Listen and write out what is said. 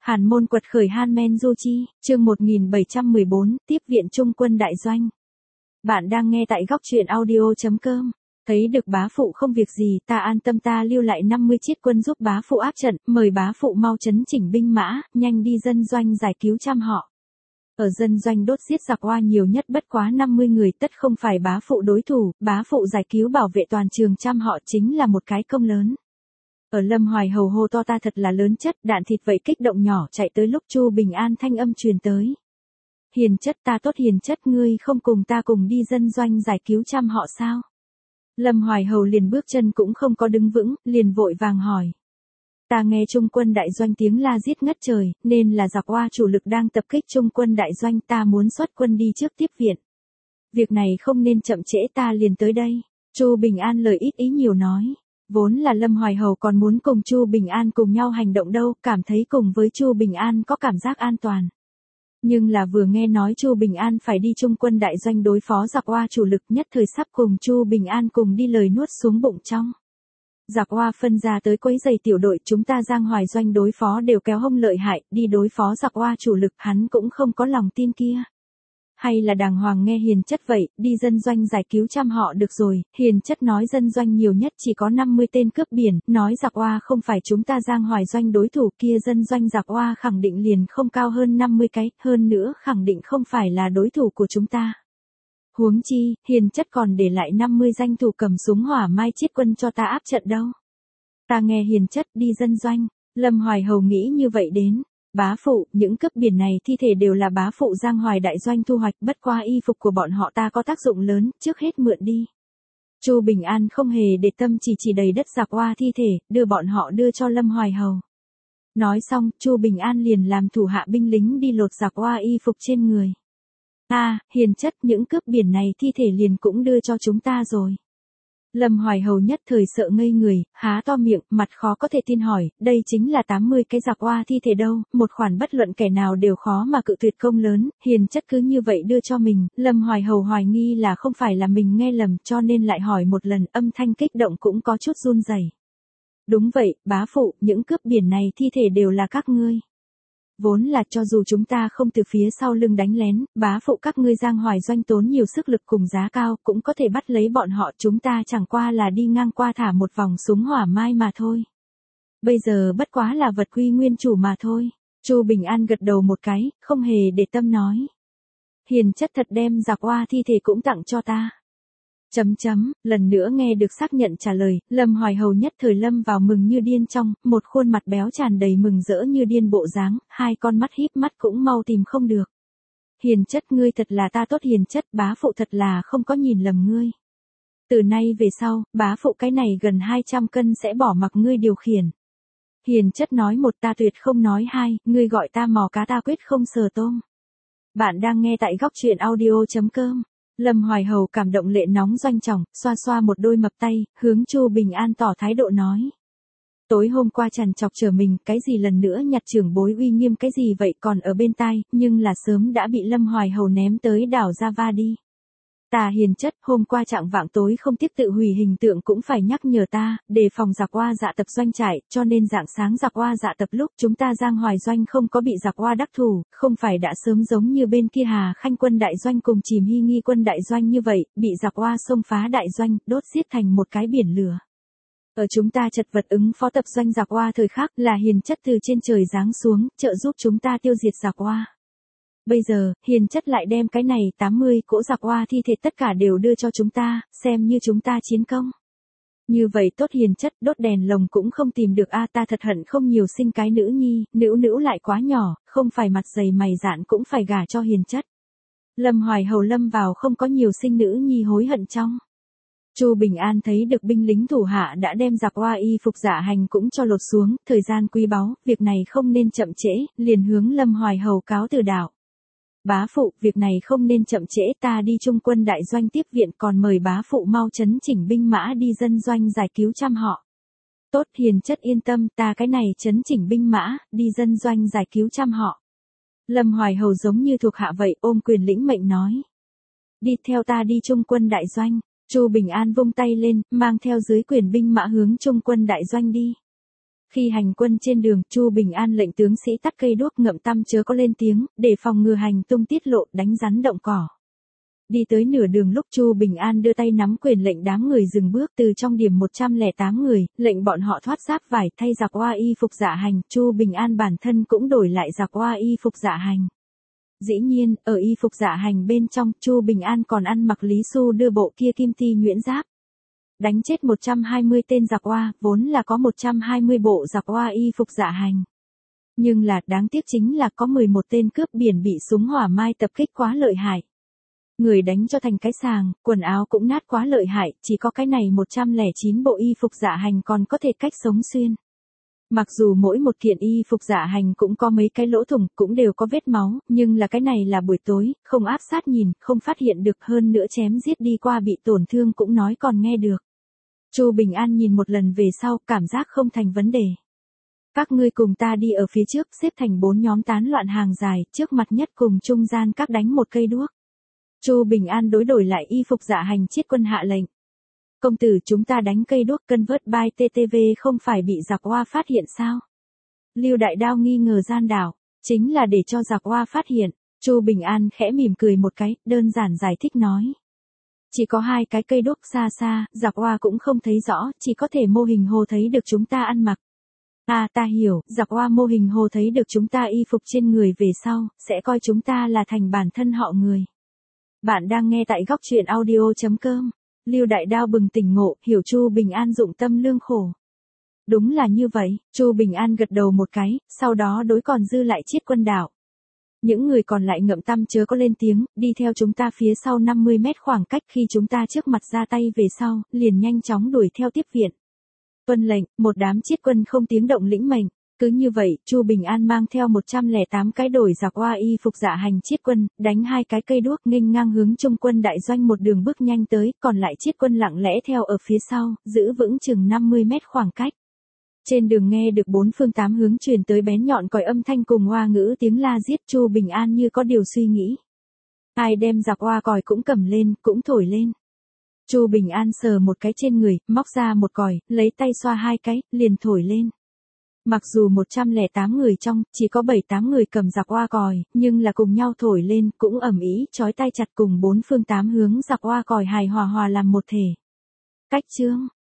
Hàn Môn quật khởi Han Du Chi, chương 1714, tiếp viện trung quân đại doanh. Bạn đang nghe tại góc truyện audio.com. Thấy được bá phụ không việc gì, ta an tâm, ta lưu lại 50 chiết quân giúp bá phụ áp trận, mời bá phụ mau chấn chỉnh binh mã, nhanh đi dân doanh giải cứu trăm họ. Ở dân doanh đốt giết giặc Hoa nhiều nhất bất quá 50 người, tất không phải bá phụ đối thủ, bá phụ giải cứu bảo vệ toàn trường trăm họ chính là một cái công lớn. Ở Lâm Hoài Hầu hô to ta thật là lớn chất, đạn thịt vậy kích động nhỏ chạy tới lúc Chu Bình An thanh âm truyền tới. Hiền chất, ta tốt hiền chất, ngươi không cùng ta cùng đi dân doanh giải cứu trăm họ sao? Lâm Hoài Hầu liền bước chân cũng không có đứng vững, liền vội vàng hỏi. Ta nghe trung quân đại doanh tiếng la giết ngất trời, nên là giặc Hoa chủ lực đang tập kích trung quân đại doanh, ta muốn xuất quân đi trước tiếp viện. Việc này không nên chậm trễ, ta liền tới đây. Chu Bình An lời ít ý nhiều nói. Vốn là Lâm Hoài Hầu còn muốn cùng Chu Bình An cùng nhau hành động đâu, cảm thấy cùng với Chu Bình An có cảm giác an toàn. Nhưng là vừa nghe nói Chu Bình An phải đi trung quân đại doanh đối phó giặc Hoa chủ lực, nhất thời sắp cùng Chu Bình An cùng đi lời nuốt xuống bụng trong. Giặc Hoa phân ra tới quấy giày tiểu đội, chúng ta Giang Hoài doanh đối phó đều kéo hông lợi hại, đi đối phó giặc Hoa chủ lực hắn cũng không có lòng tin kia. Hay là đàng hoàng nghe hiền chất vậy, đi dân doanh giải cứu trăm họ được rồi, hiền chất nói dân doanh nhiều nhất chỉ có 50 tên cướp biển, nói giặc Hoa không phải chúng ta Giang Hoài doanh đối thủ, kia dân doanh giặc Hoa khẳng định liền không cao hơn 50 cái, hơn nữa khẳng định không phải là đối thủ của chúng ta. Huống chi, hiền chất còn để lại 50 danh thủ cầm súng hỏa mai chiết quân cho ta áp trận đâu. Ta nghe hiền chất đi dân doanh, Lâm Hoài Hầu nghĩ như vậy đến. Bá phụ, những cướp biển này thi thể đều là bá phụ Giang Hoài đại doanh thu hoạch, bất qua y phục của bọn họ ta có tác dụng lớn, trước hết mượn đi. Chu Bình An không hề để tâm, chỉ đầy đất giặc Hoa thi thể, đưa bọn họ đưa cho Lâm Hoài Hầu. Nói xong, Chu Bình An liền làm thủ hạ binh lính đi lột giặc Hoa y phục trên người. Hiền chất, những cướp biển này thi thể liền cũng đưa cho chúng ta rồi. Lâm Hoài Hầu nhất thời sợ ngây người, há to miệng, mặt khó có thể tin hỏi, đây chính là 80 cái giặc Hoa thi thể đâu, một khoản bất luận kẻ nào đều khó mà cự tuyệt công lớn, hiền chất cứ như vậy đưa cho mình, Lâm Hoài Hầu hoài nghi là không phải là mình nghe lầm, cho nên lại hỏi một lần, âm thanh kích động cũng có chút run rẩy. Đúng vậy, bá phụ, những cướp biển này thi thể đều là các ngươi. Vốn là cho dù chúng ta không từ phía sau lưng đánh lén, bá phụ các ngươi Giang Hoài doanh tốn nhiều sức lực cùng giá cao, cũng có thể bắt lấy bọn họ, chúng ta chẳng qua là đi ngang qua thả một vòng súng hỏa mai mà thôi. Bây giờ bất quá là vật quy nguyên chủ mà thôi. Chu Bình An gật đầu một cái, không hề để tâm nói. Hiền chất thật đem giặc Hoa thi thể cũng tặng cho ta. Lần nữa nghe được xác nhận trả lời, Lâm Hoài Hầu nhất thời lâm vào mừng như điên trong, một khuôn mặt béo tràn đầy mừng rỡ như điên bộ dáng, hai con mắt híp mắt cũng mau tìm không được. Hiền chất, ngươi thật là ta tốt, hiền chất, bá phụ thật là không có nhìn lầm ngươi. Từ nay về sau, bá phụ cái này gần 200 cân sẽ bỏ mặc ngươi điều khiển. Hiền chất nói một, ta tuyệt không nói hai, ngươi gọi ta mò cá ta quyết không sờ tôm. Bạn đang nghe tại góc truyện audio.com. Lâm Hoài Hầu cảm động lệ nóng doanh trọng, xoa xoa một đôi mập tay, hướng Chu Bình An tỏ thái độ nói. Tối hôm qua trằn trọc chờ mình, cái gì lần nữa nhặt trưởng bối uy nghiêm cái gì vậy còn ở bên tai, nhưng là sớm đã bị Lâm Hoài Hầu ném tới đảo Java đi. Ta hiền chất, hôm qua trạng vạng tối không tiếc tự hủy hình tượng cũng phải nhắc nhở ta, đề phòng giặc Hoa dạ tập doanh trại, cho nên rạng sáng giặc Hoa dạ tập lúc chúng ta Giang Hoài doanh không có bị giặc Hoa đắc thủ, không phải đã sớm giống như bên kia Hà Khanh quân đại doanh cùng Chìm Hy Nghi quân đại doanh như vậy, bị giặc Hoa xông phá đại doanh, đốt giết thành một cái biển lửa. Ở chúng ta chật vật ứng phó tập doanh giặc Hoa thời khắc là hiền chất từ trên trời giáng xuống, trợ giúp chúng ta tiêu diệt giặc Hoa. Bây giờ, hiền chất lại đem cái này 80 cỗ giặc Hoa thi thể tất cả đều đưa cho chúng ta, xem như chúng ta chiến công. Như vậy tốt hiền chất, đốt đèn lồng cũng không tìm được ta thật hận không nhiều sinh cái nữ nhi, nữ lại quá nhỏ, không phải mặt dày mày dạn cũng phải gả cho hiền chất. Lâm Hoài Hầu lâm vào không có nhiều sinh nữ nhi hối hận trong. Chu Bình An thấy được binh lính thủ hạ đã đem giặc Hoa y phục dạ hành cũng cho lột xuống, thời gian quý báu, việc này không nên chậm trễ, liền hướng Lâm Hoài Hầu cáo từ đạo. Bá phụ, việc này không nên chậm trễ, ta đi trung quân đại doanh tiếp viện, còn mời bá phụ mau chấn chỉnh binh mã đi dân doanh giải cứu trăm họ. Tốt, hiền chất yên tâm, ta cái này chấn chỉnh binh mã, đi dân doanh giải cứu trăm họ. Lâm Hoài Hầu giống như thuộc hạ vậy, ôm quyền lĩnh mệnh nói. Đi theo ta đi trung quân đại doanh. Chu Bình An vung tay lên, mang theo dưới quyền binh mã hướng trung quân đại doanh đi. Khi hành quân trên đường, Chu Bình An lệnh tướng sĩ tắt cây đuốc ngậm tăm chớ có lên tiếng, để phòng ngừa hành tung tiết lộ, đánh rắn động cỏ. Đi tới nửa đường lúc Chu Bình An đưa tay nắm quyền lệnh đám người dừng bước từ trong điểm 108 người, lệnh bọn họ thoát giáp vải thay giặc oa y phục dạ hành, Chu Bình An bản thân cũng đổi lại giặc oa y phục dạ hành. Dĩ nhiên, ở y phục dạ hành bên trong, Chu Bình An còn ăn mặc Lý Xu đưa bộ kia kim ti nhuyễn giáp. Đánh chết 120 tên giặc oa, vốn là có 120 bộ giặc oa y phục dạ hành. Nhưng là đáng tiếc chính là có 11 tên cướp biển bị súng hỏa mai tập kích quá lợi hại. Người đánh cho thành cái sàng, quần áo cũng nát quá lợi hại, chỉ có cái này 109 bộ y phục dạ hành còn có thể cách sống xuyên. Mặc dù mỗi một kiện y phục dạ hành cũng có mấy cái lỗ thủng, cũng đều có vết máu, nhưng là cái này là buổi tối, không áp sát nhìn, không phát hiện được, hơn nữa chém giết đi qua bị tổn thương cũng nói còn nghe được. Chu Bình An nhìn một lần về sau, cảm giác không thành vấn đề. Các ngươi cùng ta đi ở phía trước, xếp thành 4 nhóm tán loạn hàng dài, trước mặt nhất cùng trung gian các đánh một cây đuốc. Chu Bình An đối đổi lại y phục dạ hành chiết quân hạ lệnh. Công tử chúng ta đánh cây đuốc cân vớt by TTV không phải bị giặc oa phát hiện sao? Lưu Đại Đao nghi ngờ gian đảo, chính là để cho giặc oa phát hiện. Chu Bình An khẽ mỉm cười một cái, đơn giản giải thích nói. Chỉ có 2 cái cây đuốc xa xa, giặc oa cũng không thấy rõ, chỉ có thể mô hình hồ thấy được chúng ta ăn mặc. À ta hiểu, giặc oa mô hình hồ thấy được chúng ta y phục trên người về sau, sẽ coi chúng ta là thành bản thân họ người. Bạn đang nghe tại góc truyện audio.com. Lưu Đại Đao bừng tỉnh ngộ, hiểu Chu Bình An dụng tâm lương khổ. Đúng là như vậy, Chu Bình An gật đầu một cái, sau đó đối còn dư lại chiết quân đảo. Những người còn lại ngậm tăm chớ có lên tiếng, đi theo chúng ta phía sau 50 mét khoảng cách, khi chúng ta trước mặt ra tay về sau, liền nhanh chóng đuổi theo tiếp viện. Tuân lệnh, một đám chiết quân không tiếng động lĩnh mệnh. Cứ như vậy, Chu Bình An mang theo 108 cái đổi giặc oa y phục dạ hành chiết quân, đánh 2 cái cây đuốc nghênh ngang hướng trung quân đại doanh một đường bước nhanh tới, còn lại chiết quân lặng lẽ theo ở phía sau, giữ vững chừng 50 mét khoảng cách. Trên đường nghe được 4 phương 8 hướng truyền tới bén nhọn còi âm thanh cùng oa ngữ tiếng la giết, Chu Bình An như có điều suy nghĩ. Ai đem giặc oa còi cũng cầm lên, cũng thổi lên. Chu Bình An sờ một cái trên người, móc ra một còi, lấy tay xoa 2 cái, liền thổi lên. Mặc dù 108 người trong, chỉ có 7-8 người cầm giặc oa còi, nhưng là cùng nhau thổi lên, cũng ầm ĩ, chói tai chặt cùng 4 phương 8 hướng giặc oa còi hài hòa hòa làm một thể. Cách chương,